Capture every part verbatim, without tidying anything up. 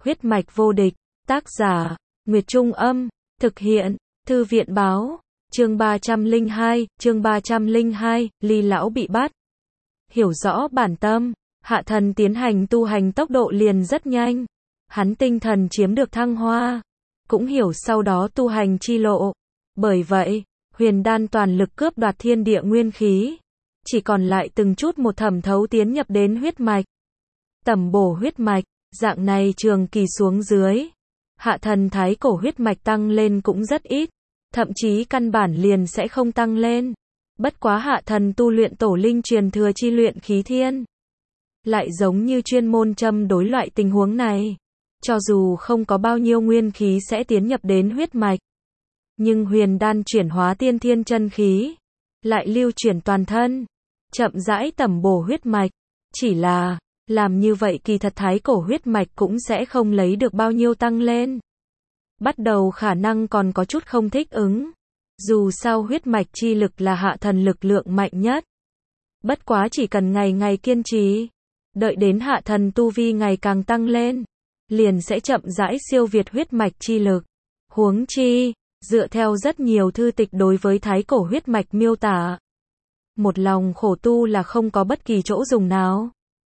Huyết mạch vô địch, tác giả, Nguyệt Trung Âm, thực hiện, Thư viện Báo, chương ba trăm lẻ hai, chương ba trăm lẻ hai, Ly lão bị bắt. Hiểu rõ bản tâm, Hạ Thần tiến hành tu hành tốc độ liền rất nhanh. Hắn tinh thần chiếm được thăng hoa, cũng hiểu sau đó tu hành chi lộ. Bởi vậy, huyền đan toàn lực cướp đoạt thiên địa nguyên khí, chỉ còn lại từng chút một thẩm thấu tiến nhập đến huyết mạch. Tẩm bổ huyết mạch, dạng này trường kỳ xuống dưới, Hạ Thần thái cổ huyết mạch tăng lên cũng rất ít, thậm chí căn bản liền sẽ không tăng lên. Bất quá Hạ Thần tu luyện tổ linh truyền thừa chi luyện khí thiên, lại giống như chuyên môn châm đối loại tình huống này. Cho dù không có bao nhiêu nguyên khí sẽ tiến nhập đến huyết mạch, nhưng huyền đan chuyển hóa tiên thiên chân khí, lại lưu chuyển toàn thân, chậm rãi tẩm bổ huyết mạch. Chỉ là, làm như vậy kỳ thật thái cổ huyết mạch cũng sẽ không lấy được bao nhiêu tăng lên. Bắt đầu khả năng còn có chút không thích ứng. Dù sao huyết mạch chi lực là Hạ Thần lực lượng mạnh nhất. Bất quá chỉ cần ngày ngày kiên trì, đợi đến Hạ Thần tu vi ngày càng tăng lên, liền sẽ chậm rãi siêu việt huyết mạch chi lực. Huống chi, dựa theo rất nhiều thư tịch đối với thái cổ huyết mạch miêu tả, một lòng khổ tu là không có bất kỳ chỗ dùng nào.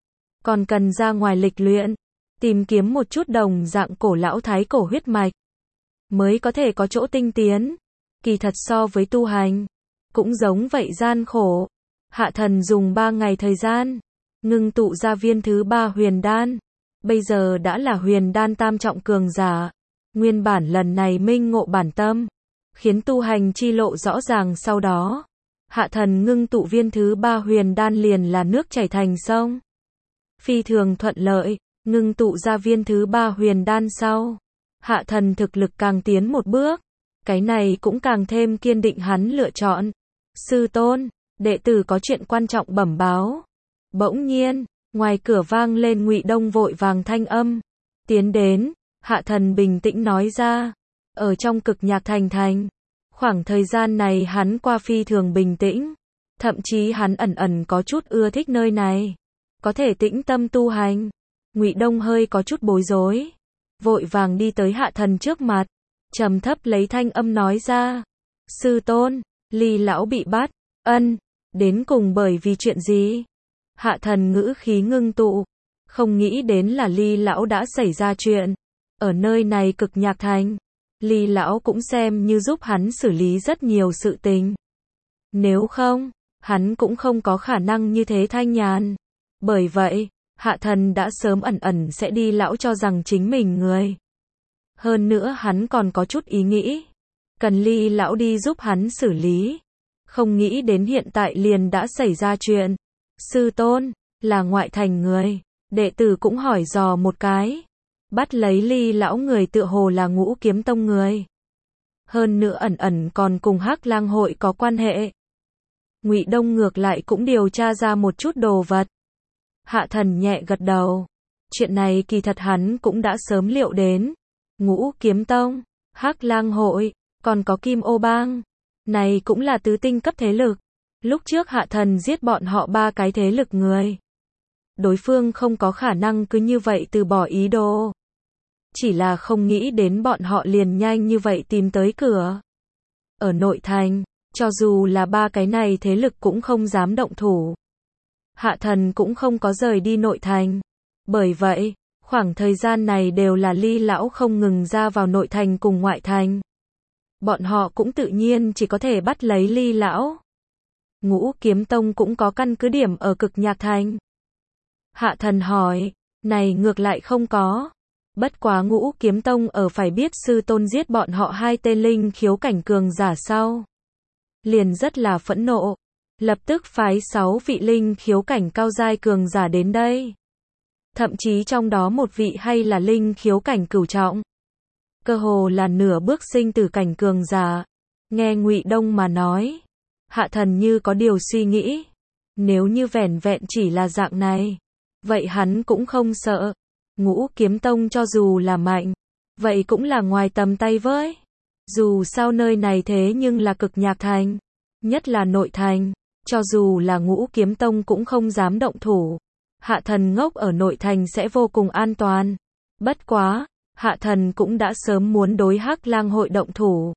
Còn cần ra ngoài lịch luyện, tìm kiếm một chút đồng dạng cổ lão thái cổ huyết mạch, mới có thể có chỗ tinh tiến. Kỳ thật so với tu hành, cũng giống vậy gian khổ. Hạ Thần dùng ba ngày thời gian, ngưng tụ ra viên thứ ba huyền đan. Bây giờ đã là huyền đan tam trọng cường giả. Nguyên bản lần này minh ngộ bản tâm, khiến tu hành chi lộ rõ ràng sau đó. Hạ Thần ngưng tụ viên thứ ba huyền đan liền là nước chảy thành sông. Phi thường thuận lợi, ngưng tụ ra viên thứ ba huyền đan sau. Hạ Thần thực lực càng tiến một bước. Cái này cũng càng thêm kiên định hắn lựa chọn. Sư tôn, đệ tử có chuyện quan trọng bẩm báo. Bỗng nhiên, ngoài cửa vang lên Ngụy Đông vội vàng thanh âm. Tiến đến, Hạ Thần bình tĩnh nói ra. Ở trong Cực Nhạc Thành thành, khoảng thời gian này hắn qua phi thường bình tĩnh. Thậm chí hắn ẩn ẩn có chút ưa thích nơi này. Có thể tĩnh tâm tu hành. Ngụy Đông hơi có chút bối rối, vội vàng đi tới Hạ Thần trước mặt, trầm thấp lấy thanh âm nói ra. Sư tôn, Ly lão bị bắt. Ân, đến cùng bởi vì chuyện gì? Hạ Thần ngữ khí ngưng tụ, không nghĩ đến là Ly lão đã xảy ra chuyện. Ở nơi này Cực Nhạc Thành, Ly lão cũng xem như giúp hắn xử lý rất nhiều sự tình. Nếu không, hắn cũng không có khả năng như thế thanh nhàn. Bởi vậy, Hạ Thần đã sớm ẩn ẩn sẽ đi lão cho rằng chính mình người. Hơn nữa hắn còn có chút ý nghĩ, cần Ly lão đi giúp hắn xử lý. Không nghĩ đến hiện tại liền đã xảy ra chuyện. Sư tôn, là ngoại thành người. Đệ tử cũng hỏi dò một cái. Bắt lấy Ly lão người tựa hồ là Ngũ Kiếm Tông người. Hơn nữa ẩn ẩn còn cùng Hắc Lang hội có quan hệ. Ngụy Đông ngược lại cũng điều tra ra một chút đồ vật. Hạ Thần nhẹ gật đầu. Chuyện này kỳ thật hắn cũng đã sớm liệu đến. Ngũ Kiếm Tông, Hắc Lang hội, còn có Kim Ô Bang. Này cũng là tứ tinh cấp thế lực. Lúc trước Hạ Thần giết bọn họ ba cái thế lực người. Đối phương không có khả năng cứ như vậy từ bỏ ý đồ. Chỉ là không nghĩ đến bọn họ liền nhanh như vậy tìm tới cửa. Ở nội thành, cho dù là ba cái này thế lực cũng không dám động thủ. Hạ Thần cũng không có rời đi nội thành. Bởi vậy, khoảng thời gian này đều là Ly lão không ngừng ra vào nội thành cùng ngoại thành. Bọn họ cũng tự nhiên chỉ có thể bắt lấy Ly lão. Ngũ Kiếm Tông cũng có căn cứ điểm ở Cực Nhạc Thành. Hạ Thần hỏi, này ngược lại không có. Bất quá Ngũ Kiếm Tông ở phải biết sư tôn giết bọn họ hai tên linh khiếu cảnh cường giả sau. Liền rất là phẫn nộ. Lập tức phái sáu vị linh khiếu cảnh cao giai cường giả đến đây. Thậm chí trong đó một vị hay là linh khiếu cảnh cửu trọng. Cơ hồ là nửa bước sinh tử cảnh cường giả. Nghe Ngụy Đông mà nói, Hạ Thần như có điều suy nghĩ. Nếu như vẻn vẹn chỉ là dạng này, vậy hắn cũng không sợ. Ngũ Kiếm Tông cho dù là mạnh, vậy cũng là ngoài tầm tay với. Dù sao nơi này thế nhưng là Cực Nhạc Thành, nhất là nội thành. Cho dù là Ngũ Kiếm Tông cũng không dám động thủ. Hạ Thần ngốc ở nội thành sẽ vô cùng an toàn. Bất quá, Hạ Thần cũng đã sớm muốn đối Hắc Lang hội động thủ.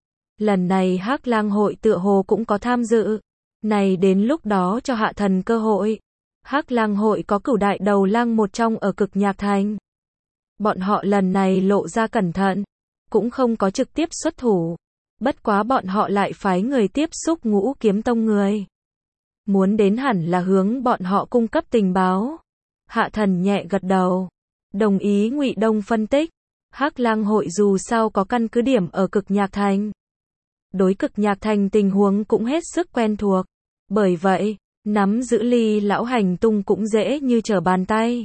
Lần này Hắc Lang hội tựa hồ cũng có tham dự. Này đến lúc đó cho Hạ Thần cơ hội. Hắc Lang hội có cửu đại đầu lang một trong ở Cực Nhạc Thành. Bọn họ lần này lộ ra cẩn thận, cũng không có trực tiếp xuất thủ. Bất quá bọn họ lại phái người tiếp xúc Ngũ Kiếm Tông người. Muốn đến hẳn là hướng bọn họ cung cấp tình báo. Hạ Thần nhẹ gật đầu, đồng ý Ngụy Đông phân tích. Hắc Lang hội dù sao có căn cứ điểm ở Cực Nhạc Thành. Đối Cực Nhạc Thành tình huống cũng hết sức quen thuộc. Bởi vậy, nắm giữ Ly lão hành tung cũng dễ như trở bàn tay.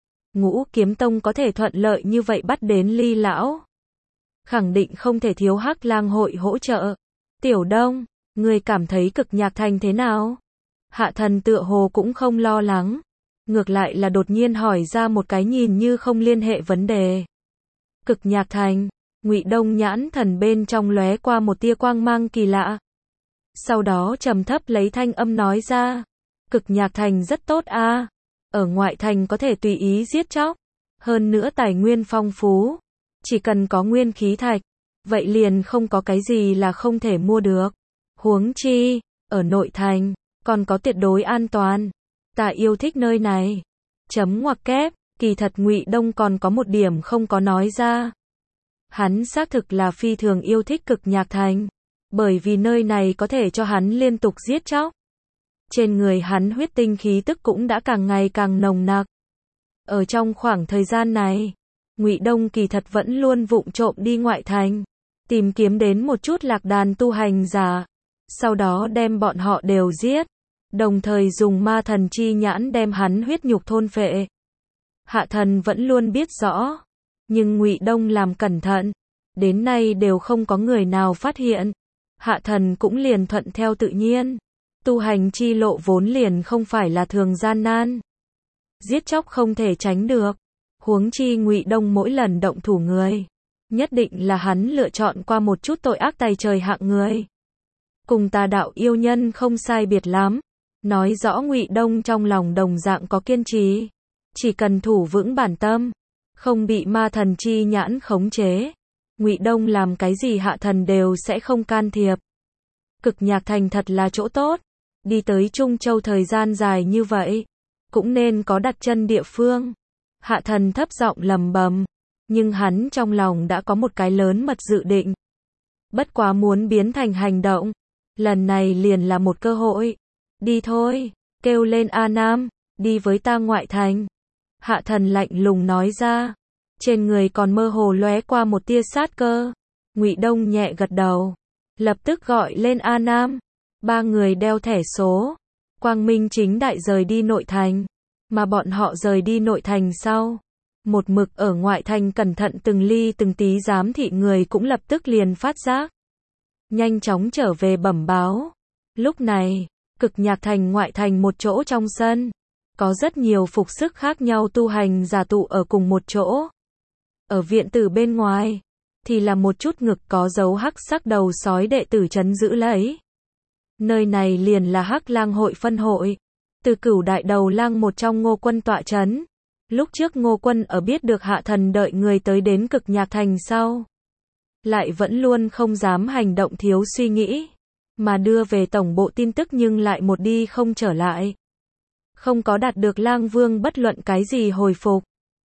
Ngũ Kiếm Tông có thể thuận lợi như vậy bắt đến Ly lão, khẳng định không thể thiếu Hắc Lang hội hỗ trợ. Tiểu Đông, ngươi cảm thấy Cực Nhạc Thành thế nào? Hạ Thần tựa hồ cũng không lo lắng, ngược lại là đột nhiên hỏi ra một cái nhìn như không liên hệ vấn đề. Cực Nhạc Thành, Ngụy Đông nhãn thần bên trong lóe qua một tia quang mang kỳ lạ. Sau đó trầm thấp lấy thanh âm nói ra, Cực Nhạc Thành rất tốt a, ở ngoại thành có thể tùy ý giết chóc, hơn nữa tài nguyên phong phú, chỉ cần có nguyên khí thạch, vậy liền không có cái gì là không thể mua được. Huống chi, ở nội thành, còn có tuyệt đối an toàn. Ta yêu thích nơi này. Chấm ngoặc kép, kỳ thật Ngụy Đông còn có một điểm không có nói ra. Hắn xác thực là phi thường yêu thích Cực Nhạc Thành, bởi vì nơi này có thể cho hắn liên tục giết chóc. Trên người hắn huyết tinh khí tức cũng đã càng ngày càng nồng nặc. Ở trong khoảng thời gian này, Ngụy Đông kỳ thật vẫn luôn vụng trộm đi ngoại thành, tìm kiếm đến một chút lạc đàn tu hành giả, sau đó đem bọn họ đều giết, đồng thời dùng ma thần chi nhãn đem hắn huyết nhục thôn phệ. Hạ Thần vẫn luôn biết rõ, nhưng Ngụy Đông làm cẩn thận, đến nay đều không có người nào phát hiện. Hạ Thần cũng liền thuận theo tự nhiên. Tu hành chi lộ vốn liền không phải là thường gian nan. Giết chóc không thể tránh được. Huống chi Ngụy Đông mỗi lần động thủ người, nhất định là hắn lựa chọn qua một chút tội ác tày trời hạng người. Cùng tà đạo yêu nhân không sai biệt lắm. Nói rõ Ngụy Đông trong lòng đồng dạng có kiên trì. Chỉ cần thủ vững bản tâm, không bị ma thần chi nhãn khống chế, Ngụy Đông làm cái gì Hạ Thần đều sẽ không can thiệp. Cực Nhạc Thành thật là chỗ tốt. Đi tới Trung Châu thời gian dài như vậy, cũng nên có đặt chân địa phương. Hạ Thần thấp giọng lầm bầm, nhưng hắn trong lòng đã có một cái lớn mật dự định. Bất quá muốn biến thành hành động, lần này liền là một cơ hội. Đi thôi, kêu lên A Nam, đi với ta ngoại thành. Hạ Thần lạnh lùng nói ra, trên người còn mơ hồ lóe qua một tia sát cơ. Ngụy Đông nhẹ gật đầu, lập tức gọi lên A Nam. Ba người đeo thẻ số, quang minh chính đại rời đi nội thành. Mà bọn họ rời đi nội thành sau, một mực ở ngoại thành cẩn thận từng ly từng tí giám thị người cũng lập tức liền phát giác. Nhanh chóng trở về bẩm báo. Lúc này, Cực Nhạc Thành ngoại thành một chỗ trong sân, có rất nhiều phục sức khác nhau tu hành giả tụ ở cùng một chỗ. Ở viện tử bên ngoài, thì là một chút ngực có dấu hắc sắc đầu sói đệ tử trấn giữ lấy. Nơi này liền là Hắc Lang hội phân hội. Từ cửu đại đầu lang một trong Ngô Quân tọa trấn. Lúc trước Ngô Quân ở biết được Hạ Thần đợi người tới đến Cực Nhạc Thành sau, lại vẫn luôn không dám hành động thiếu suy nghĩ, mà đưa về tổng bộ tin tức nhưng lại một đi không trở lại. Không có đạt được Lang Vương bất luận cái gì hồi phục.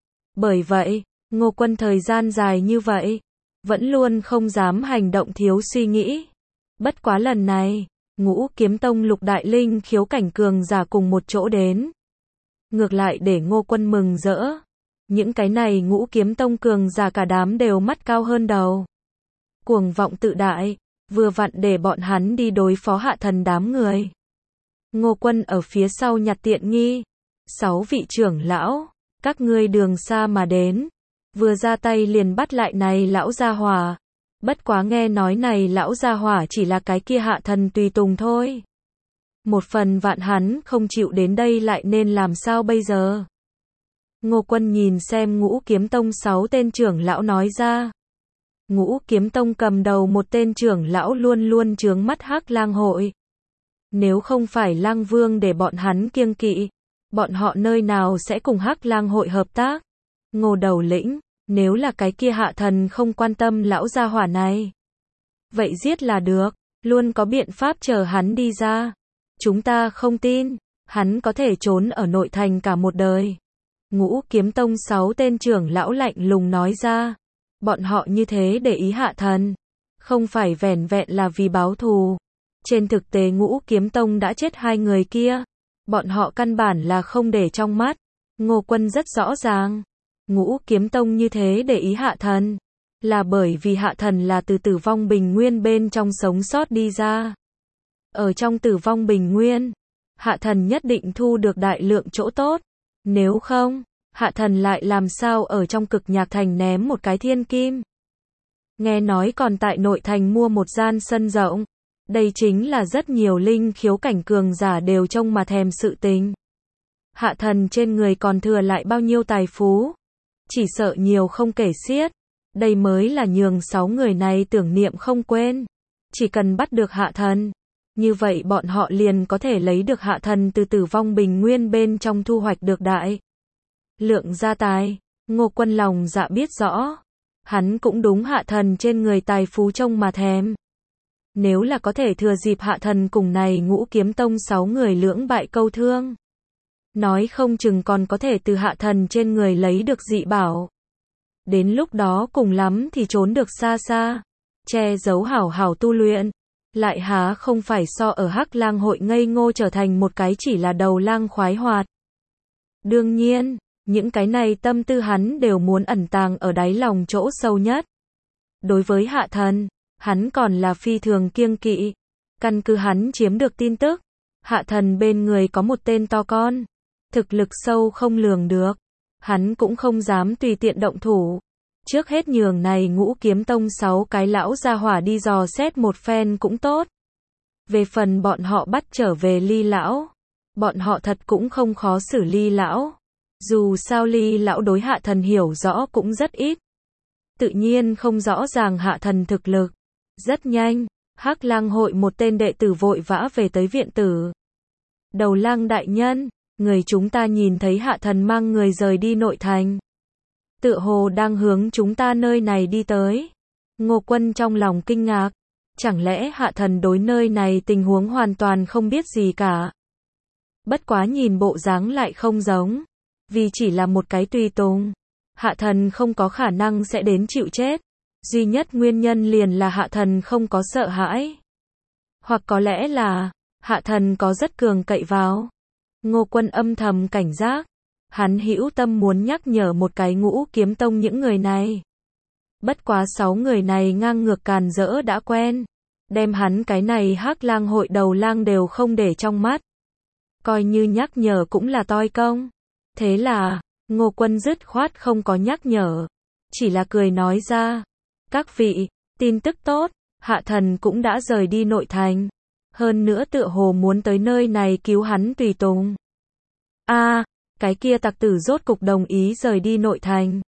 Bởi vậy, Ngô Quân thời gian dài như vậy, vẫn luôn không dám hành động thiếu suy nghĩ. Bất quá lần này, Ngũ Kiếm Tông lục đại linh khiếu cảnh cường giả cùng một chỗ đến. Ngược lại để Ngô Quân mừng rỡ. Những cái này Ngũ Kiếm Tông cường giả cả đám đều mắt cao hơn đầu. Cuồng vọng tự đại, vừa vặn để bọn hắn đi đối phó Hạ Thần đám người. Ngô Quân ở phía sau nhặt tiện nghi. Sáu vị trưởng lão, các ngươi đường xa mà đến, vừa ra tay liền bắt lại này lão gia hỏa. Bất quá nghe nói này lão gia hỏa chỉ là cái kia Hạ Thần tùy tùng thôi. Một phần vạn hắn không chịu đến đây lại nên làm sao bây giờ? Ngô Quân nhìn xem Ngũ Kiếm Tông sáu tên trưởng lão nói ra. Ngũ Kiếm Tông cầm đầu một tên trưởng lão luôn luôn trướng mắt Hắc Lang hội. Nếu không phải Lang Vương để bọn hắn kiêng kỵ, bọn họ nơi nào sẽ cùng Hắc Lang hội hợp tác? Ngô đầu lĩnh, nếu là cái kia hạ thần không quan tâm lão gia hỏa này, vậy giết là được, luôn có biện pháp chờ hắn đi ra. Chúng ta không tin, hắn có thể trốn ở nội thành cả một đời. Ngũ Kiếm Tông sáu tên trưởng lão lạnh lùng nói ra. Bọn họ như thế để ý hạ thần, không phải vẻn vẹn là vì báo thù. Trên thực tế Ngũ Kiếm Tông đã chết hai người kia, bọn họ căn bản là không để trong mắt. Ngô Quân rất rõ ràng, Ngũ Kiếm Tông như thế để ý hạ thần, là bởi vì hạ thần là từ tử vong bình nguyên bên trong sống sót đi ra. Ở trong tử vong bình nguyên, hạ thần nhất định thu được đại lượng chỗ tốt. Nếu không, hạ thần lại làm sao ở trong Cực Nhạc Thành ném một cái thiên kim. Nghe nói còn tại nội thành mua một gian sân rộng. Đây chính là rất nhiều linh khiếu cảnh cường giả đều trông mà thèm sự tình. Hạ thần trên người còn thừa lại bao nhiêu tài phú, chỉ sợ nhiều không kể xiết. Đây mới là nhường sáu người này tưởng niệm không quên. Chỉ cần bắt được hạ thần, như vậy bọn họ liền có thể lấy được hạ thần từ tử vong bình nguyên bên trong thu hoạch được đại lượng gia tài. Ngô Quân lòng dạ biết rõ, hắn cũng đúng hạ thần trên người tài phú trông mà thèm. Nếu là có thể thừa dịp hạ thần cùng này Ngũ Kiếm Tông sáu người lưỡng bại câu thương, nói không chừng còn có thể từ hạ thần trên người lấy được dị bảo. Đến lúc đó cùng lắm thì trốn được xa xa, che giấu hảo hảo tu luyện, lại há không phải so ở Hắc Lang hội ngây ngô trở thành một cái chỉ là đầu lang khoái hoạt. Đương nhiên, những cái này tâm tư hắn đều muốn ẩn tàng ở đáy lòng chỗ sâu nhất. Đối với hạ thần, hắn còn là phi thường kiêng kỵ. Căn cứ hắn chiếm được tin tức, hạ thần bên người có một tên to con, thực lực sâu không lường được. Hắn cũng không dám tùy tiện động thủ. Trước hết nhường này Ngũ Kiếm Tông sáu cái lão gia hỏa đi dò xét một phen cũng tốt. Về phần bọn họ bắt trở về Ly lão, bọn họ thật cũng không khó xử Ly lão. Dù sao Ly lão đối hạ thần hiểu rõ cũng rất ít, tự nhiên không rõ ràng hạ thần thực lực. Rất nhanh, Hắc Lang hội một tên đệ tử vội vã về tới viện tử. Đầu lang đại nhân, người chúng ta nhìn thấy hạ thần mang người rời đi nội thành, tựa hồ đang hướng chúng ta nơi này đi tới. Ngô Quân trong lòng kinh ngạc, chẳng lẽ hạ thần đối nơi này tình huống hoàn toàn không biết gì cả. Bất quá nhìn bộ dáng lại không giống, vì chỉ là một cái tùy tùng, hạ thần không có khả năng sẽ đến chịu chết. Duy nhất nguyên nhân liền là hạ thần không có sợ hãi, hoặc có lẽ là hạ thần có rất cường cậy vào. Ngô Quân âm thầm cảnh giác, hắn hữu tâm muốn nhắc nhở một cái Ngũ Kiếm Tông những người này. Bất quá sáu người này ngang ngược càn rỡ đã quen, đem hắn cái này Hắc Lang hội đầu lang đều không để trong mắt. Coi như nhắc nhở cũng là toi công. Thế là, Ngô Quân dứt khoát không có nhắc nhở, chỉ là cười nói ra. Các vị, tin tức tốt, hạ thần cũng đã rời đi nội thành. Hơn nữa tựa hồ muốn tới nơi này cứu hắn tùy tùng. A, à, cái kia tặc tử rốt cục đồng ý rời đi nội thành.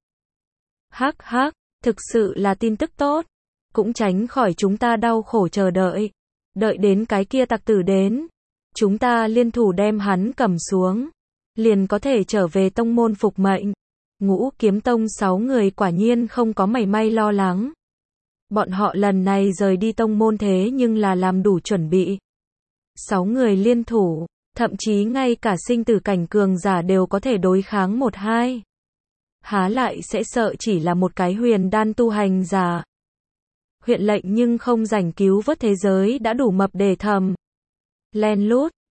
Hắc hắc, thực sự là tin tức tốt, cũng tránh khỏi chúng ta đau khổ chờ đợi. Đợi đến cái kia tặc tử đến, chúng ta liên thủ đem hắn cầm xuống, liền có thể trở về tông môn phục mệnh. Ngũ Kiếm Tông sáu người quả nhiên không có mảy may lo lắng. Bọn họ lần này rời đi tông môn thế nhưng là làm đủ chuẩn bị. Sáu người liên thủ, thậm chí ngay cả sinh tử cảnh cường giả đều có thể đối kháng một hai. Há lại sẽ sợ chỉ là một cái huyền đan tu hành giả. Huyện lệnh nhưng không rảnh cứu vớt thế giới đã đủ mập để thầm. Len lút,